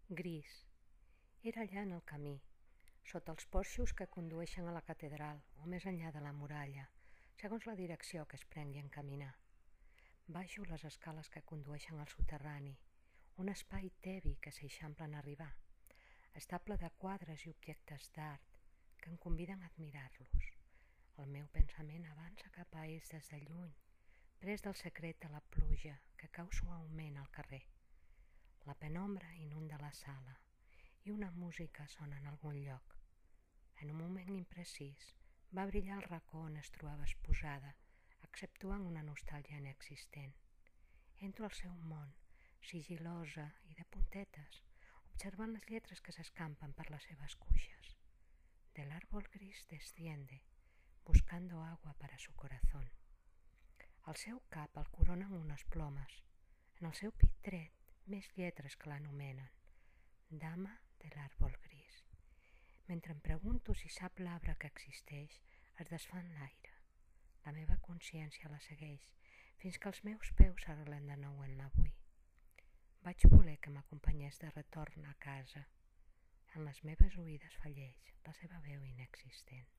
Gris. Era allà en el camí, sota els porxos que condueixen a la catedral o més enllà de la muralla, segons la direcció que es prengui en caminar. Baixo les escales que condueixen al soterrani, un espai tebi que s'eixampla en arribar. Està ple de quadres i objectes d'art que em conviden a admirar-los. El meu pensament avança cap a ells des de lluny, pres del secret de la pluja que cau suaument al carrer. La penombra inunda la sala i una música sona en algun lloc. En un moment imprecís va brillar el racó on es trobava exposada, exceptuant una nostàlgia inexistent. Entro al seu món, sigil·losa i de puntetes, observant les lletres que s'escampen per les seves cuixes. Del árbol gris desciende, buscando agua para su corazón. Al seu cap el coronen unes plomes, en el seu pit dret més lletres que l'anomenen, Dama de l'àrbol gris. Mentre em pregunto si sap l'arbre que existeix, es desfà en l'aire. La meva consciència la segueix, fins que els meus peus s'arrelen de nou en l'avui. Vaig voler que m'acompanyés de retorn a casa. En les meves oïdes falleix la seva veu inexistent.